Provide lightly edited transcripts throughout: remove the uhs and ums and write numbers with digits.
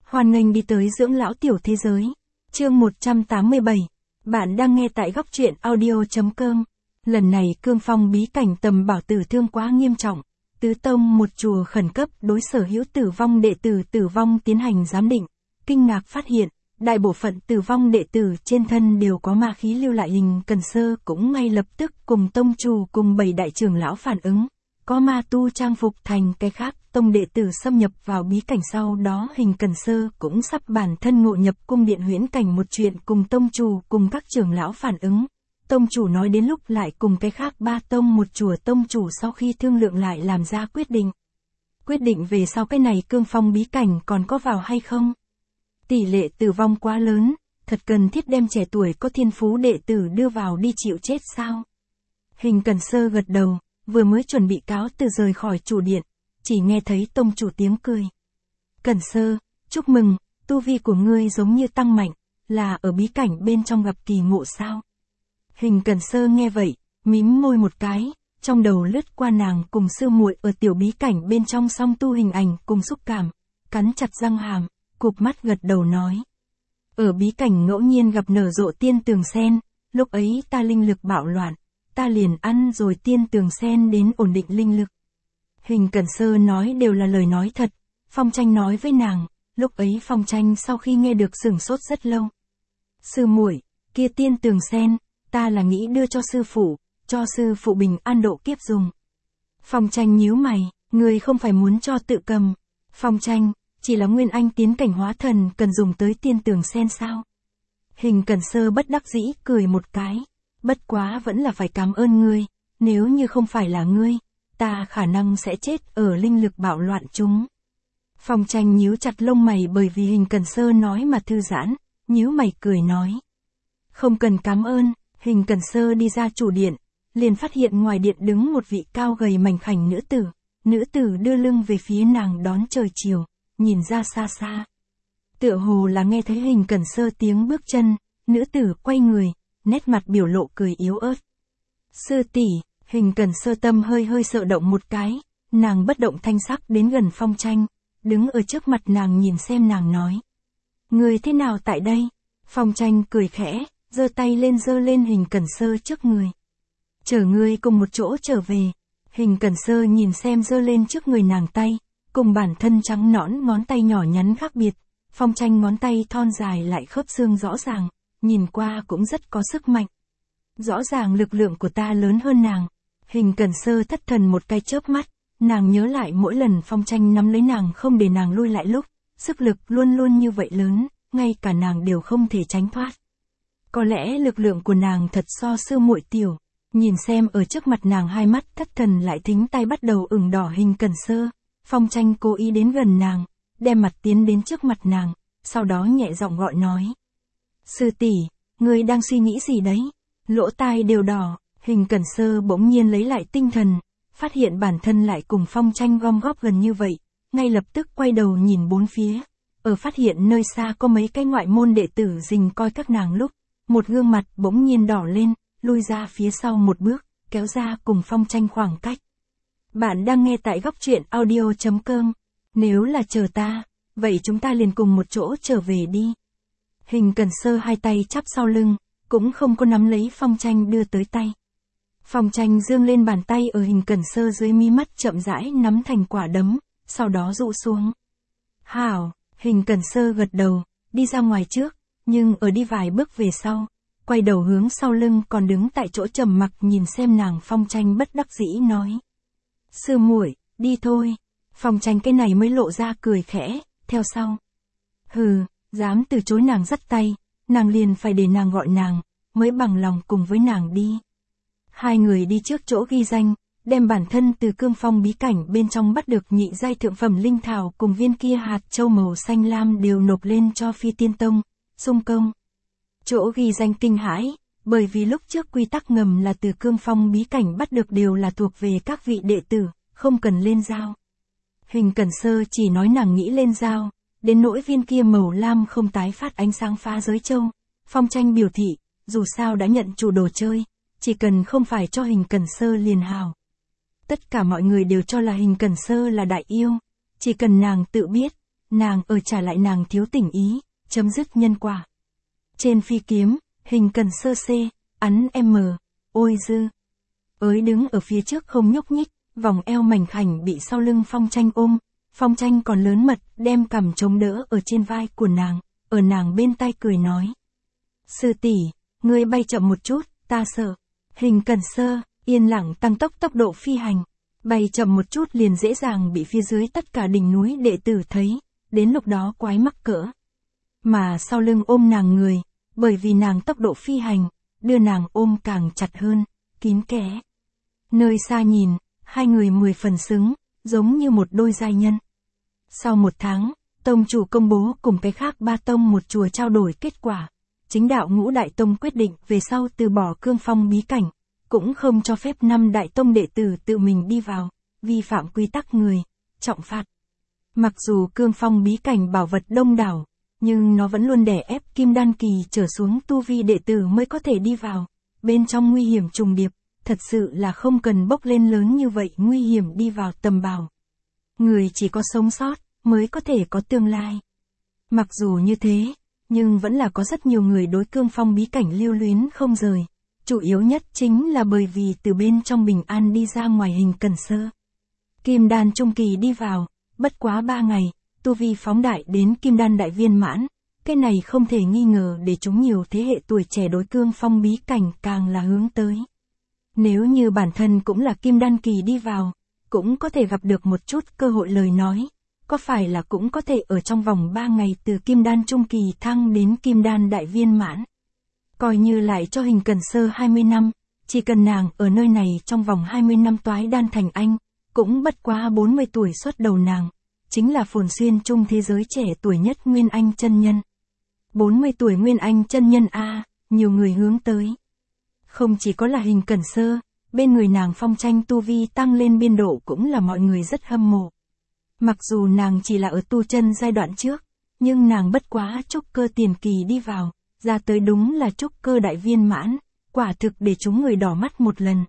Hoan nghênh đi tới Dưỡng Lão Tiểu Thế Giới. Chương 187. Bạn đang nghe tại góc truyện audio.com. Lần này cương phong bí cảnh Tầm Bảo tử thương quá nghiêm trọng. Tứ tông một chùa khẩn cấp đối sở hữu tử vong đệ tử tử vong tiến hành giám định. Kinh ngạc phát hiện, đại bộ phận tử vong đệ tử trên thân đều có ma khí lưu lại. Hình Cần Sơ cũng ngay lập tức cùng tông chủ cùng 7 đại trưởng lão phản ứng. Có ma tu trang phục thành cái khác, tông đệ tử xâm nhập vào bí cảnh sau đó Hình Cần Sơ cũng sắp bản thân ngộ nhập cung điện huyễn cảnh một chuyện cùng tông chủ cùng các trưởng lão phản ứng. Tông chủ nói đến lúc lại cùng cái khác 3 tông một chùa tông chủ sau khi thương lượng lại làm ra quyết định. Quyết định về sau cái này cương phong bí cảnh còn có vào hay không? Tỷ lệ tử vong quá lớn, thật cần thiết đem trẻ tuổi có thiên phú đệ tử đưa vào đi chịu chết sao? Hình Cần Sơ gật đầu. Vừa mới chuẩn bị cáo từ rời khỏi chủ điện, chỉ nghe thấy tông chủ tiếng cười. Cần Sơ, chúc mừng, tu vi của ngươi giống như tăng mạnh, là ở bí cảnh bên trong gặp kỳ ngộ sao? Hình Cần Sơ nghe vậy, mím môi một cái, trong đầu lướt qua nàng cùng sư muội ở tiểu bí cảnh bên trong song tu hình ảnh cùng xúc cảm, cắn chặt răng hàm, cụp mắt gật đầu nói. Ở bí cảnh ngẫu nhiên gặp nở rộ tiên tường sen, lúc ấy ta linh lực bạo loạn. Ta liền ăn rồi tiên tường sen đến ổn định linh lực. Hình Cần Sơ nói đều là lời nói thật. Phong Tranh nói với nàng, lúc ấy Phong Tranh sau khi nghe được sửng sốt rất lâu. Sư muội, kia tiên tường sen, ta là nghĩ đưa cho sư phụ bình an độ kiếp dùng. Phong Tranh nhíu mày, người không phải muốn cho tự cầm. Phong Tranh, chỉ là nguyên anh tiến cảnh hóa thần cần dùng tới tiên tường sen sao? Hình Cần Sơ bất đắc dĩ cười một cái. Bất quá vẫn là phải cảm ơn ngươi, nếu như không phải là ngươi, ta khả năng sẽ chết ở linh lực bạo loạn chúng. Phong Tranh nhíu chặt lông mày bởi vì Hình Cần Sơ nói mà thư giãn, nhíu mày cười nói. Không cần cảm ơn, Hình Cần Sơ đi ra chủ điện, liền phát hiện ngoài điện đứng một vị cao gầy mảnh khảnh nữ tử đưa lưng về phía nàng đón trời chiều, nhìn ra xa xa. Tựa hồ là nghe thấy Hình Cần Sơ tiếng bước chân, nữ tử quay người. Nét mặt biểu lộ cười yếu ớt. Sư tỷ, Hình Cần Sơ tâm hơi sợ động một cái, nàng bất động thanh sắc đến gần Phong Tranh, đứng ở trước mặt nàng nhìn xem nàng nói. Người thế nào tại đây? Phong Tranh cười khẽ, giơ tay lên giơ lên Hình Cần Sơ trước người. Chở ngươi cùng một chỗ trở về. Hình Cần Sơ nhìn xem giơ lên trước người nàng tay, cùng bản thân trắng nõn ngón tay nhỏ nhắn khác biệt, Phong Tranh ngón tay thon dài lại khớp xương rõ ràng. Nhìn qua cũng rất có sức mạnh. Rõ ràng lực lượng của ta lớn hơn nàng. Hình Cần Sơ thất thần một cái chớp mắt, nàng nhớ lại mỗi lần Phong Tranh nắm lấy nàng không để nàng lui lại lúc, sức lực luôn luôn như vậy lớn, ngay cả nàng đều không thể tránh thoát. Có lẽ lực lượng của nàng thật so sư muội tiểu. Nhìn xem ở trước mặt nàng hai mắt thất thần lại thính tay bắt đầu ửng đỏ Hình Cần Sơ, Phong Tranh cố ý đến gần nàng, đem mặt tiến đến trước mặt nàng, sau đó nhẹ giọng gọi nói. Sư tỷ, ngươi đang suy nghĩ gì đấy? Lỗ tai đều đỏ, Hình Cần Sơ bỗng nhiên lấy lại tinh thần, phát hiện bản thân lại cùng Phong Tranh gom góp gần như vậy, ngay lập tức quay đầu nhìn bốn phía, ở phát hiện nơi xa có mấy cái ngoại môn đệ tử rình coi các nàng lúc, một gương mặt bỗng nhiên đỏ lên, lui ra phía sau một bước, kéo ra cùng Phong Tranh khoảng cách. Bạn đang nghe tại góc truyện audio.com, nếu là chờ ta, vậy chúng ta liền cùng một chỗ trở về đi. Hình Cần Sơ hai tay chắp sau lưng, cũng không có nắm lấy Phong Tranh đưa tới tay. Phong Tranh giương lên bàn tay ở Hình Cần Sơ dưới mí mắt chậm rãi nắm thành quả đấm, sau đó dụ xuống. Hảo, Hình Cần Sơ gật đầu, đi ra ngoài trước, nhưng ở đi vài bước về sau, quay đầu hướng sau lưng còn đứng tại chỗ trầm mặc nhìn xem nàng. Phong Tranh bất đắc dĩ nói. Sư muội, đi thôi. Phong Tranh cái này mới lộ ra cười khẽ, theo sau. Hừ. Dám từ chối nàng dắt tay, nàng liền phải để nàng gọi nàng, mới bằng lòng cùng với nàng đi. Hai người đi trước chỗ ghi danh, đem bản thân từ cương phong bí cảnh bên trong bắt được nhị giai thượng phẩm linh thảo cùng viên kia hạt châu màu xanh lam đều nộp lên cho Phi Tiên Tông, xung công. Chỗ ghi danh kinh hãi, bởi vì lúc trước quy tắc ngầm là từ cương phong bí cảnh bắt được đều là thuộc về các vị đệ tử, không cần lên giao. Hình Cần Sơ chỉ nói nàng nghĩ lên giao. Đến nỗi viên kia màu lam không tái phát ánh sáng phá giới châu, Phong Tranh biểu thị, dù sao đã nhận chủ đồ chơi, chỉ cần không phải cho Hình Cần Sơ liền hào. Tất cả mọi người đều cho là Hình Cần Sơ là đại yêu, chỉ cần nàng tự biết, nàng ở trả lại nàng thiếu tình ý, chấm dứt nhân quả. Trên phi kiếm, Hình Cần Sơ C, ắn M, ôi dư. Ới đứng ở phía trước không nhúc nhích, vòng eo mảnh khảnh bị sau lưng Phong Tranh ôm, Phong Tranh còn lớn mật, đem cằm chống đỡ ở trên vai của nàng, ở nàng bên tai cười nói. Sư tỷ, ngươi bay chậm một chút, ta sợ. Hình Cần Sơ, yên lặng tăng tốc độ phi hành, bay chậm một chút liền dễ dàng bị phía dưới tất cả đỉnh núi đệ tử thấy, đến lúc đó quái mắc cỡ. Mà sau lưng ôm nàng người, bởi vì nàng tốc độ phi hành, đưa nàng ôm càng chặt hơn, kín kẽ. Nơi xa nhìn, hai người 10 phần xứng, giống như một đôi giai nhân. Sau 1 tháng, tông chủ công bố cùng cái khác 3 tông một chùa trao đổi kết quả. Chính đạo Ngũ Đại Tông quyết định về sau từ bỏ Cương Phong bí cảnh, cũng không cho phép 5 đại tông đệ tử tự mình đi vào, vi phạm quy tắc người, trọng phạt. Mặc dù Cương Phong bí cảnh bảo vật đông đảo, nhưng nó vẫn luôn đè ép Kim Đan kỳ trở xuống tu vi đệ tử mới có thể đi vào, bên trong nguy hiểm trùng điệp, thật sự là không cần bốc lên lớn như vậy nguy hiểm đi vào tầm bảo. Người chỉ có sống sót, mới có thể có tương lai. Mặc dù như thế, nhưng vẫn là có rất nhiều người đối Cương Phong bí cảnh lưu luyến không rời. Chủ yếu nhất chính là bởi vì từ bên trong bình an đi ra ngoài Hình Cần Sơ. Kim Đan trung kỳ đi vào, bất quá 3 ngày, tu vi phóng đại đến Kim Đan đại viên mãn. Cái này không thể nghi ngờ để chúng nhiều thế hệ tuổi trẻ đối Cương Phong bí cảnh càng là hướng tới. Nếu như bản thân cũng là Kim Đan kỳ đi vào, cũng có thể gặp được một chút cơ hội lời nói. Có phải là cũng có thể ở trong vòng 3 ngày từ Kim Đan trung kỳ thăng đến Kim Đan đại viên mãn. Coi như lại cho Hình Cần Sơ 20 năm, chỉ cần nàng ở nơi này trong vòng 20 năm toái đan thành anh, cũng bất quá 40 tuổi xuất đầu nàng, chính là phồn xuyên chung thế giới trẻ tuổi nhất Nguyên Anh chân nhân. 40 tuổi Nguyên Anh chân nhân a, nhiều người hướng tới. Không chỉ có là Hình Cần Sơ, bên người nàng Phong Tranh tu vi tăng lên biên độ cũng là mọi người rất hâm mộ. Mặc dù nàng chỉ là ở tu chân giai đoạn trước, nhưng nàng bất quá trúc cơ tiền kỳ đi vào, ra tới đúng là trúc cơ đại viên mãn, quả thực để chúng người đỏ mắt một lần.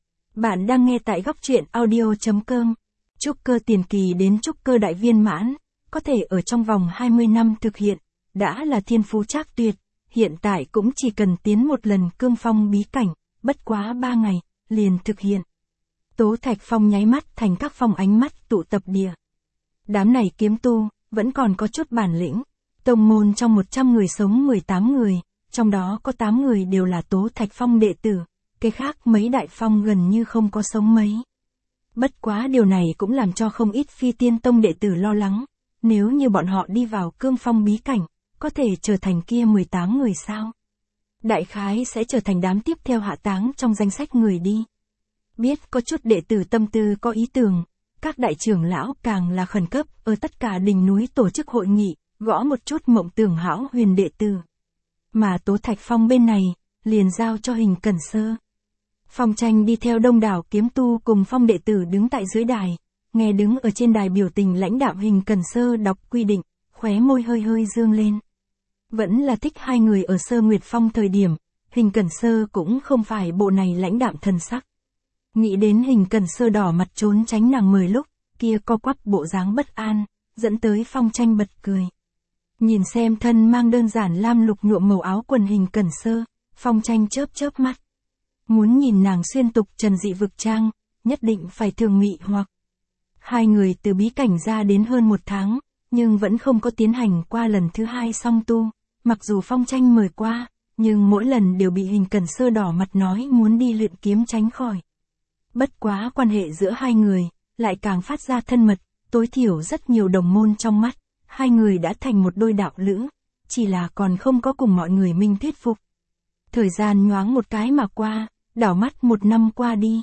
Bạn đang nghe tại góc truyện audio.com. Trúc cơ tiền kỳ đến trúc cơ đại viên mãn, có thể ở trong vòng 20 năm thực hiện, đã là thiên phú trác tuyệt, hiện tại cũng chỉ cần tiến một lần Cương Phong bí cảnh, bất quá 3 ngày, liền thực hiện. Tố Thạch Phong nháy mắt thành các phong ánh mắt tụ tập địa. Đám này kiếm tu, vẫn còn có chút bản lĩnh. Tông môn trong 100 người sống 18 người, trong đó có 8 người đều là Tố Thạch Phong đệ tử, cái khác mấy đại phong gần như không có sống mấy. Bất quá điều này cũng làm cho không ít Phi Tiên Tông đệ tử lo lắng, nếu như bọn họ đi vào Cương Phong bí cảnh, có thể trở thành kia 18 người sao? Đại khái sẽ trở thành đám tiếp theo hạ táng trong danh sách người đi. Biết có chút đệ tử tâm tư có ý tưởng, các đại trưởng lão càng là khẩn cấp ở tất cả đỉnh núi tổ chức hội nghị, gõ một chút mộng tưởng hão huyền đệ tử. Mà Tố Thạch Phong bên này, liền giao cho Hình Cần Sơ. Phong Tranh đi theo đông đảo kiếm tu cùng phong đệ tử đứng tại dưới đài, nghe đứng ở trên đài biểu tình lãnh đạo Hình Cần Sơ đọc quy định, khóe môi hơi hơi dương lên. Vẫn là thích hai người ở Sơ Nguyệt Phong thời điểm, Hình Cần Sơ cũng không phải bộ này lãnh đạm thần sắc. Nghĩ đến Hình Cần Sơ đỏ mặt trốn tránh nàng mời lúc, kia co quắp bộ dáng bất an, dẫn tới Phong Tranh bật cười. Nhìn xem thân mang đơn giản lam lục nhuộm màu áo quần Hình Cần Sơ, Phong Tranh chớp mắt. Muốn nhìn nàng xuyên tục trần dị vực trang, nhất định phải thường mị hoặc. Hai người từ bí cảnh ra đến hơn 1 tháng, nhưng vẫn không có tiến hành qua lần thứ 2 song tu. Mặc dù Phong Tranh mời qua, nhưng mỗi lần đều bị Hình Cần Sơ đỏ mặt nói muốn đi luyện kiếm tránh khỏi. Bất quá quan hệ giữa hai người, lại càng phát ra thân mật, tối thiểu rất nhiều đồng môn trong mắt, hai người đã thành một đôi đạo lữ, chỉ là còn không có cùng mọi người minh thuyết phục. Thời gian nhoáng một cái mà qua, đảo mắt 1 năm qua đi.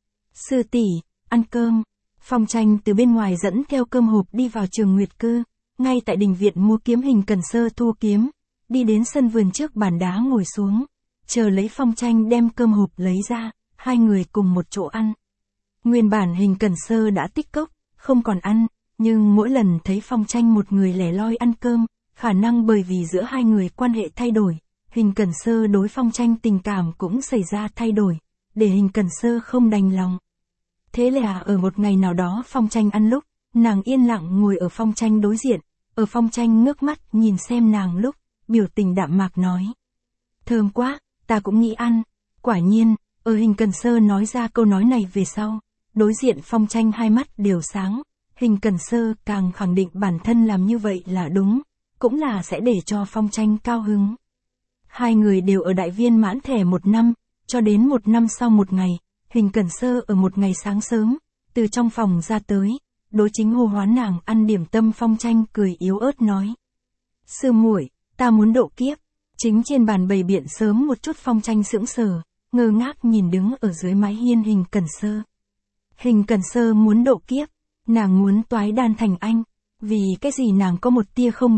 Sư tỷ, ăn cơm. Phong Tranh từ bên ngoài dẫn theo cơm hộp đi vào Trường Nguyệt Cư, ngay tại đình viện mua kiếm Hình Cần Sơ thu kiếm, đi đến sân vườn trước bàn đá ngồi xuống, chờ lấy Phong Tranh đem cơm hộp lấy ra, hai người cùng một chỗ ăn. Nguyên bản Hình Cần Sơ đã tích cốc, không còn ăn, nhưng mỗi lần thấy Phong Tranh một người lẻ loi ăn cơm, khả năng bởi vì giữa hai người quan hệ thay đổi, Hình Cần Sơ đối Phong Tranh tình cảm cũng xảy ra thay đổi, để Hình Cần Sơ không đành lòng. Thế là ở một ngày nào đó Phong Tranh ăn lúc, nàng yên lặng ngồi ở Phong Tranh đối diện, ở Phong Tranh ngước mắt nhìn xem nàng lúc, biểu tình đạm mạc nói. Thơm quá, ta cũng nghĩ ăn. Quả nhiên, ở Hình Cần Sơ nói ra câu nói này về sau, đối diện Phong Tranh hai mắt đều sáng, Hình Cần Sơ càng khẳng định bản thân làm như vậy là đúng, cũng là sẽ để cho Phong Tranh cao hứng. Hai người đều ở đại viên mãn thẻ 1 năm, cho đến 1 năm sau một ngày, Hình Cần Sơ ở một ngày sáng sớm, từ trong phòng ra tới, đối chính hô hoán nàng ăn điểm tâm. Phong Tranh cười yếu ớt nói. Sư muội, ta muốn độ kiếp. Chính trên bàn bày biện sớm một chút. Phong Tranh sững sờ, ngơ ngác nhìn đứng ở dưới mái hiên Hình Cần Sơ. Hình Cần Sơ muốn độ kiếp, nàng muốn toái đan thành anh, vì cái gì nàng có một tia không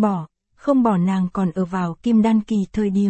bỏ nàng còn ở vào kim đan kỳ thời điểm.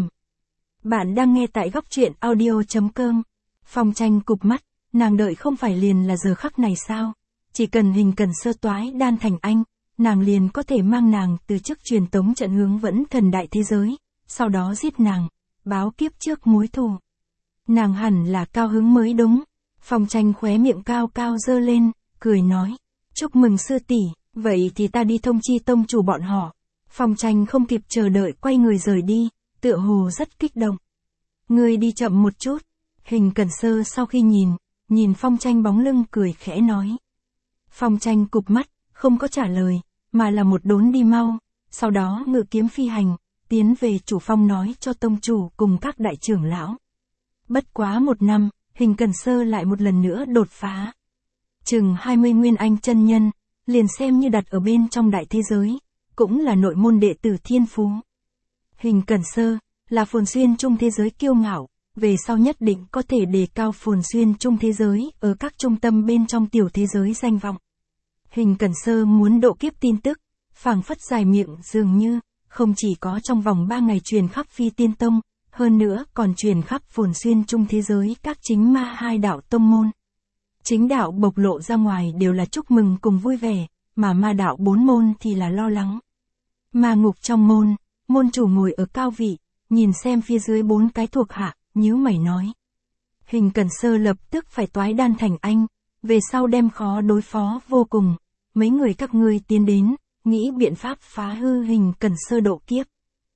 Bạn đang nghe tại góc truyện audio.com. Phong Tranh cụp mắt, nàng đợi không phải liền là giờ khắc này sao? Chỉ cần Hình Cần Sơ toái đan thành anh, nàng liền có thể mang nàng từ chức truyền tống trận hướng Vẫn Thần đại thế giới, sau đó giết nàng, báo kiếp trước mối thù. Nàng hẳn là cao hứng mới đúng. Phong Tranh khóe miệng cao cao giơ lên, cười nói. Chúc mừng sư tỷ, vậy thì ta đi thông chi tông chủ bọn họ. Phong Tranh không kịp chờ đợi quay người rời đi, tựa hồ rất kích động. Ngươi đi chậm một chút. Hình Cần Sơ sau khi nhìn Phong Tranh bóng lưng cười khẽ nói. Phong Tranh cụp mắt, không có trả lời, mà là một đốn đi mau, sau đó ngự kiếm phi hành, tiến về chủ phong nói cho tông chủ cùng các đại trưởng lão. Bất quá 1 năm, Hình Cần Sơ lại một lần nữa đột phá. Chừng 20 nguyên anh chân nhân, liền xem như đặt ở bên trong đại thế giới, cũng là nội môn đệ tử thiên phú. Hình Cần Sơ, là Phồn Xuyên Trung thế giới kiêu ngạo, về sau nhất định có thể đề cao Phồn Xuyên Trung thế giới ở các trung tâm bên trong tiểu thế giới danh vọng. Hình Cần Sơ muốn độ kiếp tin tức, phảng phất dài miệng dường như, không chỉ có trong vòng 3 ngày truyền khắp Phi Tiên Tông, hơn nữa còn truyền khắp Phồn Xuyên Trung thế giới các chính ma 2 đạo tông môn. Chính đạo bộc lộ ra ngoài đều là chúc mừng cùng vui vẻ, mà ma đạo 4 môn thì là lo lắng. Ma ngục trong môn chủ ngồi ở cao vị, nhìn xem phía dưới 4 cái thuộc hạ, nhíu mày nói. Hình Cần Sơ lập tức phải toái đan thành anh, về sau đem khó đối phó vô cùng, mấy người các ngươi tiến đến, nghĩ biện pháp phá hư Hình Cần Sơ độ kiếp.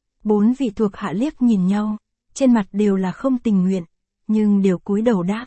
4 vị thuộc hạ liếc nhìn nhau, trên mặt đều là không tình nguyện, nhưng đều cúi đầu đáp.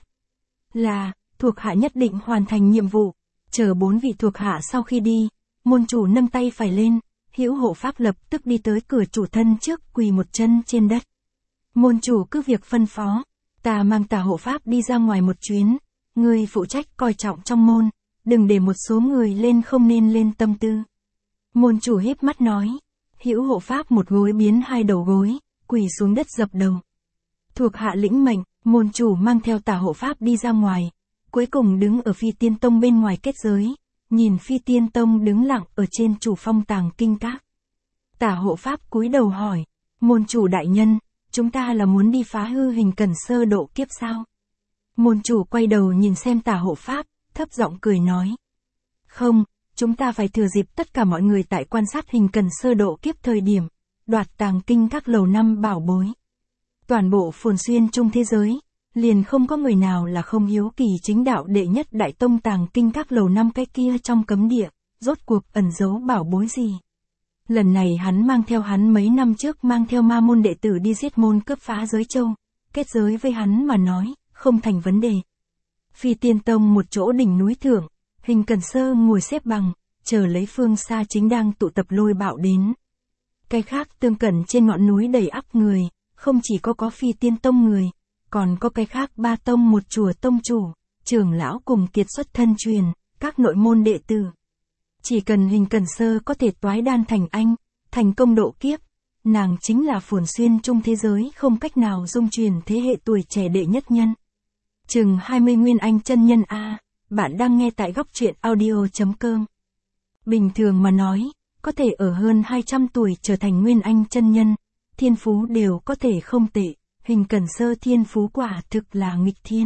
Là, thuộc hạ nhất định hoàn thành nhiệm vụ. Chờ 4 vị thuộc hạ sau khi đi, môn chủ nâng tay phải lên, Hữu hộ pháp lập tức đi tới cửa chủ thân trước quỳ một chân trên đất. Môn chủ cứ việc phân phó, ta mang Tà hộ pháp đi ra ngoài một chuyến, ngươi phụ trách coi trọng trong môn, đừng để một số người lên không nên lên tâm tư. Môn chủ híp mắt nói, Hữu hộ pháp một gối biến 2 đầu gối, quỳ xuống đất dập đầu. Thuộc hạ lĩnh mệnh, môn chủ mang theo Tà hộ pháp đi ra ngoài, cuối cùng đứng ở Phi Tiên Tông bên ngoài kết giới, nhìn Phi Tiên Tông đứng lặng ở trên chủ phong tàng kinh các. Tà hộ pháp cúi đầu hỏi, môn chủ đại nhân, chúng ta là muốn đi phá hư Hình Cần Sơ độ kiếp sao? Môn chủ quay đầu nhìn xem Tà hộ pháp, thấp giọng cười nói. Không, chúng ta phải thừa dịp tất cả mọi người tại quan sát Hình Cần Sơ độ kiếp thời điểm, đoạt tàng kinh các lầu 5 bảo bối. Toàn bộ Phồn Xuyên Trung thế giới, liền không có người nào là không hiếu kỳ chính đạo đệ nhất đại tông tàng kinh các lầu 5 cái kia trong cấm địa, rốt cuộc ẩn giấu bảo bối gì. Lần này hắn mang theo hắn mấy năm trước mang theo ma môn đệ tử đi giết môn cướp phá giới châu, kết giới với hắn mà nói, không thành vấn đề. Phi Tiên Tông một chỗ đỉnh núi thượng, Hình Cần Sơ ngồi xếp bằng, chờ lấy phương xa chính đang tụ tập lôi bạo đến. Cái khác tương cận trên ngọn núi đầy ắp người, không chỉ có Phi Tiên Tông người, còn có cái khác 3 tông một chùa tông chủ, trưởng lão cùng kiệt xuất thân truyền, các nội môn đệ tử. Chỉ cần Hình Cần Sơ có thể toái đan thành anh, thành công độ kiếp, nàng chính là Phồn Xuyên Trung thế giới không cách nào dung truyền thế hệ tuổi trẻ đệ nhất nhân. Chừng 20 nguyên anh chân nhân A, bạn đang nghe tại góc truyện audio.com. Bình thường mà nói, có thể ở hơn 200 tuổi trở thành nguyên anh chân nhân, thiên phú đều có thể không tệ. Hình Cần Sơ thiên phú quả thực là nghịch thiên.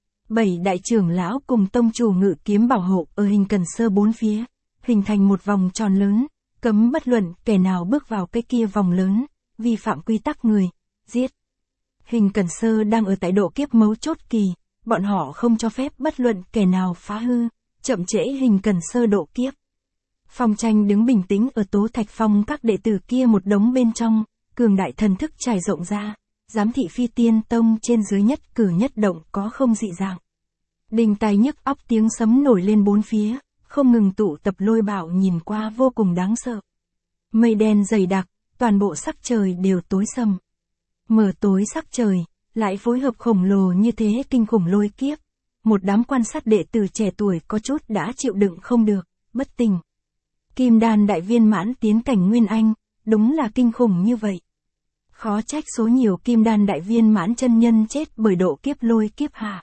7 đại trưởng lão cùng tông chủ ngự kiếm bảo hộ ở Hình Cần Sơ 4 phía, hình thành một vòng tròn lớn, cấm bất luận kẻ nào bước vào cái kia vòng lớn, vi phạm quy tắc người, giết. Hình Cần Sơ đang ở tại độ kiếp mấu chốt kỳ, bọn họ không cho phép bất luận kẻ nào phá hư, chậm trễ Hình Cần Sơ độ kiếp. Phong Tranh đứng bình tĩnh ở Tố Thạch Phong các đệ tử kia một đống bên trong, cường đại thần thức trải rộng ra, giám thị Phi Tiên Tông trên dưới nhất cử nhất động có không dị dạng. Đình tai nhức óc tiếng sấm nổi lên bốn phía, không ngừng tụ tập lôi bạo nhìn qua vô cùng đáng sợ. Mây đen dày đặc, toàn bộ sắc trời đều tối sầm. Mờ tối sắc trời, lại phối hợp khổng lồ như thế kinh khủng lôi kiếp. Một đám quan sát đệ tử trẻ tuổi có chút đã chịu đựng không được, bất tỉnh. Kim đan đại viên mãn tiến cảnh Nguyên Anh, đúng là kinh khủng như vậy. Khó trách số nhiều kim đan đại viên mãn chân nhân chết bởi độ kiếp lôi kiếp hạ.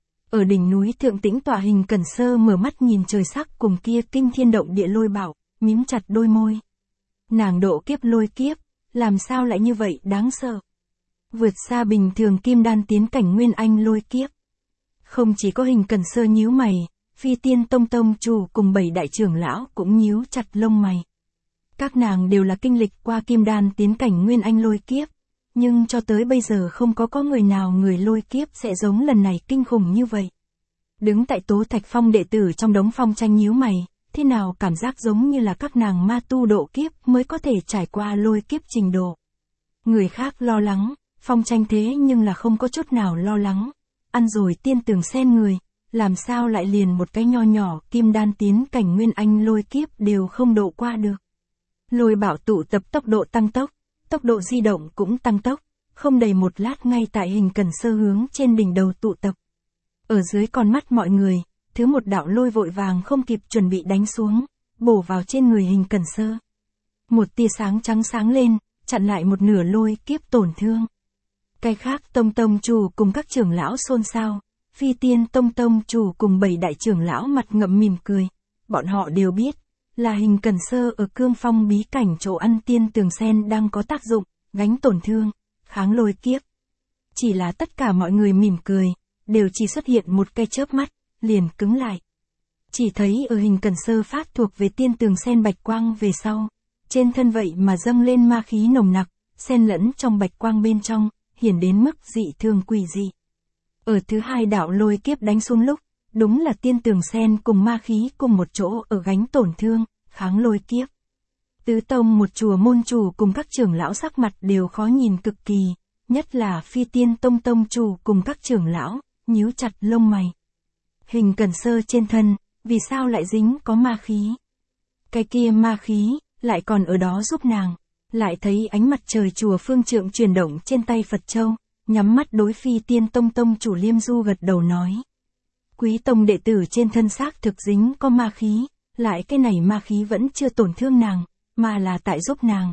Ở đỉnh núi Thượng Tĩnh tọa Hình Cẩn Sơ mở mắt nhìn trời sắc cùng kia kinh thiên động địa lôi bạo, mím chặt đôi môi. Nàng độ kiếp lôi kiếp, làm sao lại như vậy đáng sợ. Vượt xa bình thường kim đan tiến cảnh Nguyên Anh lôi kiếp. Không chỉ có Hình Cẩn Sơ nhíu mày, Phi Tiên Tông tông chủ cùng 7 đại trưởng lão cũng nhíu chặt lông mày. Các nàng đều là kinh lịch qua kim đan tiến cảnh Nguyên Anh lôi kiếp, nhưng cho tới bây giờ không có người nào người lôi kiếp sẽ giống lần này kinh khủng như vậy. Đứng tại Tố Thạch Phong đệ tử trong đống Phong Tranh nhíu mày, thế nào cảm giác giống như là các nàng ma tu độ kiếp mới có thể trải qua lôi kiếp trình độ. Người khác lo lắng, Phong Tranh thế nhưng là không có chút nào lo lắng. Ăn rồi tiên tường sen người, làm sao lại liền một cái nho nhỏ kim đan tiến cảnh Nguyên Anh lôi kiếp đều không độ qua được. Lôi bạo tụ tập tốc độ tăng tốc, tốc độ di động cũng tăng tốc, không đầy một lát ngay tại Hình Cẩn Sơ hướng trên đỉnh đầu tụ tập. Ở dưới con mắt mọi người, thứ một đạo lôi vội vàng không kịp chuẩn bị đánh xuống, bổ vào trên người Hình Cẩn Sơ. Một tia sáng trắng sáng lên, chặn lại một nửa lôi kiếp tổn thương. Cái khác tông chủ cùng các trưởng lão xôn xao, Phi Tiên tông chủ cùng 7 đại trưởng lão mặt ngậm mỉm cười. Bọn họ đều biết, là Hình Cẩn Sơ ở Cương Phong bí cảnh chỗ ăn tiên tường sen đang có tác dụng, gánh tổn thương, kháng lôi kiếp. Chỉ là tất cả mọi người mỉm cười, đều chỉ xuất hiện một cái chớp mắt, liền cứng lại. Chỉ thấy ở Hình Cẩn Sơ phát thuộc về tiên tường sen bạch quang về sau, trên thân vậy mà dâng lên ma khí nồng nặc, xen lẫn trong bạch quang bên trong, hiển đến mức dị thường quỷ dị. Ở thứ hai đạo lôi kiếp đánh xuống lúc, đúng là tiên tường sen cùng ma khí cùng một chỗ ở gánh tổn thương, kháng lôi kiếp. Tứ tông một chùa môn chủ cùng các trưởng lão sắc mặt đều khó nhìn cực kỳ, nhất là Phi Tiên tông chủ cùng các trưởng lão, nhíu chặt lông mày. Hình Cẩn Sơ trên thân, vì sao lại dính có ma khí? Cái kia ma khí, lại còn ở đó giúp nàng. Lại thấy ánh mặt trời chùa Phương Trượng chuyển động trên tay Phật Châu, nhắm mắt đối Phi Tiên tông chủ Liêm Du gật đầu nói. Quý tông đệ tử trên thân xác thực dính có ma khí, lại cái này ma khí vẫn chưa tổn thương nàng, mà là tại giúp nàng.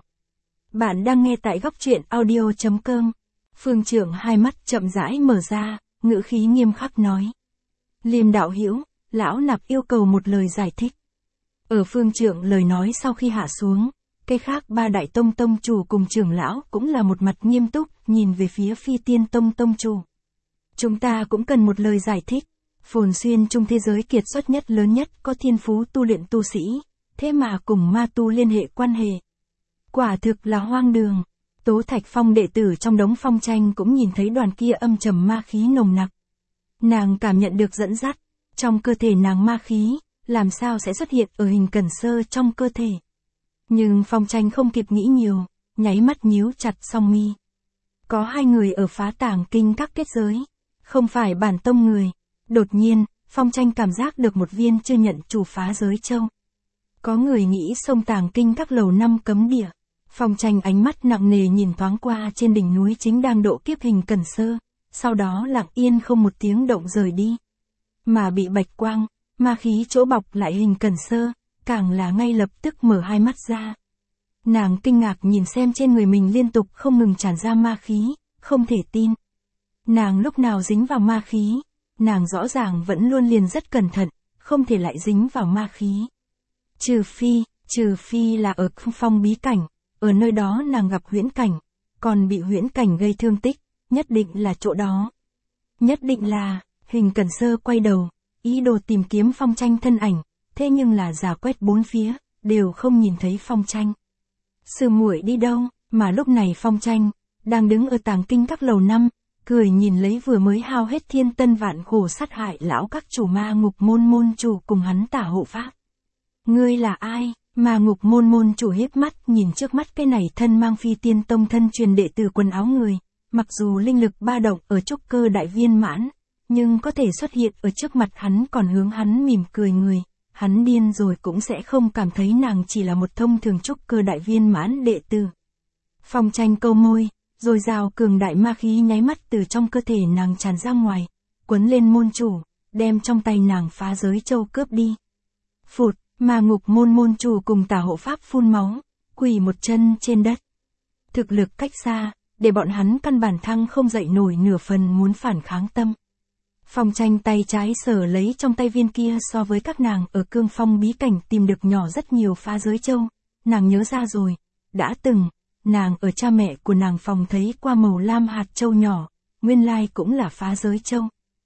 Bạn đang nghe tại góc truyện audio.com. Phương Trượng hai mắt chậm rãi mở ra, ngữ khí nghiêm khắc nói. Liêm đạo hữu, lão nạp yêu cầu một lời giải thích. Ở Phương Trượng lời nói sau khi hạ xuống, cái khác ba đại tông chủ cùng trưởng lão cũng là một mặt nghiêm túc, nhìn về phía Phi Tiên tông chủ. Chúng ta cũng cần một lời giải thích. Phồn xuyên trong thế giới kiệt xuất nhất lớn nhất có thiên phú tu luyện tu sĩ, thế mà cùng ma tu liên hệ quan hệ. Quả thực là hoang đường. Tố Thạch Phong đệ tử trong đống Phong Tranh cũng nhìn thấy đoàn kia âm trầm ma khí nồng nặc. Nàng cảm nhận được dẫn dắt, trong cơ thể nàng ma khí, làm sao sẽ xuất hiện ở Hình Cẩn Sơ trong cơ thể. Nhưng Phong Tranh không kịp nghĩ nhiều, nháy mắt nhíu chặt song mi. Có hai người ở phá tàng kinh các kết giới, không phải bản tông người. Đột nhiên, Phong Tranh cảm giác được một viên chưa nhận chủ phá giới châu. Có người nghĩ xông tàng kinh các lầu năm cấm địa. Phong Tranh ánh mắt nặng nề nhìn thoáng qua trên đỉnh núi chính đang độ kiếp Hình Cẩn Sơ, sau đó lặng yên không một tiếng động rời đi. Mà bị bạch quang, ma khí chỗ bọc lại Hình Cẩn Sơ, càng là ngay lập tức mở hai mắt ra. Nàng kinh ngạc nhìn xem trên người mình liên tục không ngừng tràn ra ma khí, không thể tin. Nàng lúc nào dính vào ma khí, nàng rõ ràng vẫn luôn liền rất cẩn thận, không thể lại dính vào ma khí. Trừ phi là ở phong bí cảnh, ở nơi đó nàng gặp huyễn cảnh, còn bị huyễn cảnh gây thương tích, nhất định là chỗ đó. Nhất định là, Hình Cẩn Sơ quay đầu, ý đồ tìm kiếm Phong Tranh thân ảnh, thế nhưng là dò quét bốn phía, đều không nhìn thấy Phong Tranh. Sư muội đi đâu, mà lúc này Phong Tranh, đang đứng ở tàng kinh các lầu năm, cười nhìn lấy vừa mới hao hết thiên tân vạn khổ sát hại lão các chủ ma ngục môn chủ cùng hắn tả hộ pháp. Ngươi là ai? Ma Ngục môn chủ hiếp mắt nhìn trước mắt cái này thân mang Phi Tiên Tông thân truyền đệ tử quần áo người, mặc dù linh lực ba động ở trúc cơ đại viên mãn, nhưng có thể xuất hiện ở trước mặt hắn còn hướng hắn mỉm cười người, hắn điên rồi cũng sẽ không cảm thấy nàng chỉ là một thông thường trúc cơ đại viên mãn đệ tử. Phong Tranh câu môi, rồi rào cường đại ma khí nháy mắt từ trong cơ thể nàng tràn ra ngoài, quấn lên môn chủ, đem trong tay nàng phá giới châu cướp đi. Phụt, Ma Ngục môn chủ cùng Tả Hộ Pháp phun máu, quỳ một chân trên đất. Thực lực cách xa, để bọn hắn căn bản thăng không dậy nổi nửa phần muốn phản kháng tâm. Phong Tranh tay trái sờ lấy trong tay viên kia so với các nàng ở cương phong bí cảnh tìm được nhỏ rất nhiều phá giới châu, nàng nhớ ra rồi, đã từng, nàng ở cha mẹ của nàng phòng thấy qua màu lam hạt châu nhỏ, nguyên lai cũng là phá giới châu.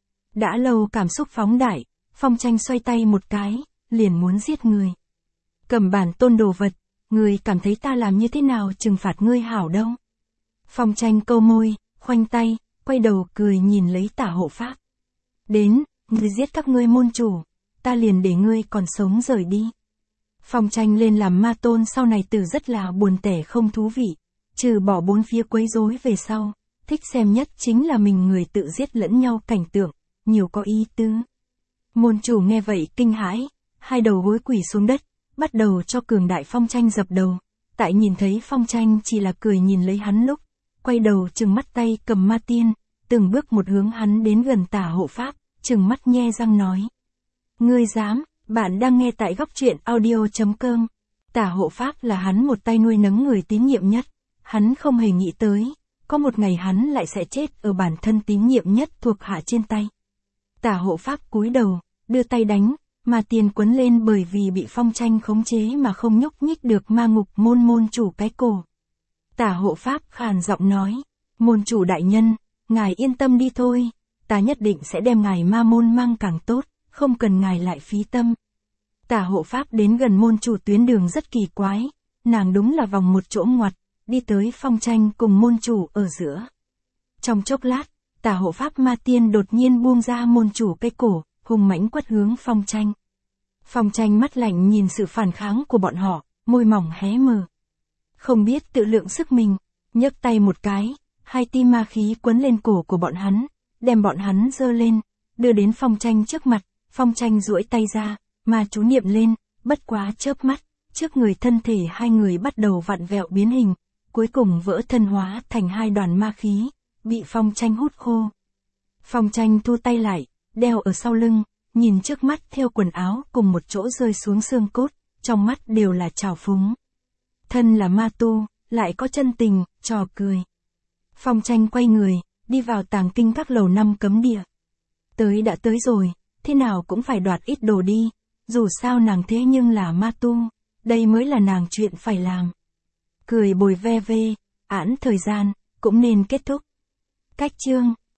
Đã lâu cảm xúc phóng đại, Phong Tranh xoay tay một cái, liền muốn giết người. Cầm bản tôn đồ vật, người cảm thấy ta làm như thế nào trừng phạt ngươi hảo đâu. Phong Tranh câu môi, khoanh tay, quay đầu cười nhìn lấy Tả Hộ Pháp. Đến, ngươi giết các ngươi môn chủ, ta liền để ngươi còn sống rời đi. Phong Tranh lên làm ma tôn sau này từ rất là buồn tẻ không thú vị, trừ bỏ bốn phía quấy rối về sau, thích xem nhất chính là mình người tự giết lẫn nhau cảnh tượng, nhiều có ý tứ. Môn chủ nghe vậy kinh hãi, hai đầu gối quỳ xuống đất, bắt đầu cho cường đại Phong Tranh dập đầu, tại nhìn thấy Phong Tranh chỉ là cười nhìn lấy hắn lúc, quay đầu trừng mắt tay cầm ma tiên, từng bước một hướng hắn đến gần Tả Hộ Pháp, trừng mắt nhe răng nói. Ngươi dám, bạn đang nghe tại góc truyện audio.com. Tả Hộ Pháp là hắn một tay nuôi nấng người tín nhiệm nhất, hắn không hề nghĩ tới, có một ngày hắn lại sẽ chết ở bản thân tín nhiệm nhất thuộc hạ trên tay. Tả Hộ Pháp cúi đầu, đưa tay đánh, mà tiền quấn lên bởi vì bị Phong Tranh khống chế mà không nhúc nhích được Ma Ngục môn chủ cái cổ. Tả Hộ Pháp khàn giọng nói, môn chủ đại nhân, ngài yên tâm đi thôi, ta nhất định sẽ đem ngài ma môn mang càng tốt, không cần ngài lại phí tâm. Tả Hộ Pháp đến gần môn chủ tuyến đường rất kỳ quái, nàng đúng là vòng một chỗ ngoặt, đi tới Phong Tranh cùng môn chủ ở giữa. Trong chốc lát, Tả Hộ Pháp ma tiên đột nhiên buông ra môn chủ cây cổ, hùng mãnh quất hướng Phong Tranh. Phong Tranh mắt lạnh nhìn sự phản kháng của bọn họ, môi mỏng hé mở. Không biết tự lượng sức mình, nhấc tay một cái, hai tia ma khí quấn lên cổ của bọn hắn, đem bọn hắn giơ lên, đưa đến Phong Tranh trước mặt. Phong Tranh duỗi tay ra, ma chú niệm lên, bất quá chớp mắt, trước người thân thể hai người bắt đầu vặn vẹo biến hình, cuối cùng vỡ thân hóa thành hai đoàn ma khí, bị Phong Tranh hút khô. Phong Tranh thu tay lại, đeo ở sau lưng, nhìn trước mắt theo quần áo cùng một chỗ rơi xuống xương cốt, trong mắt đều là trào phúng. Thân là ma tu, lại có chân tình, trò cười. Phong Tranh quay người, đi vào tàng kinh các lầu 5 cấm địa. Tới đã tới rồi, thế nào cũng phải đoạt ít đồ đi, dù sao nàng thế nhưng là ma tu, đây mới là nàng chuyện phải làm. Cười bồi ve vê, ẵn thời gian, cũng nên kết thúc. Cách chương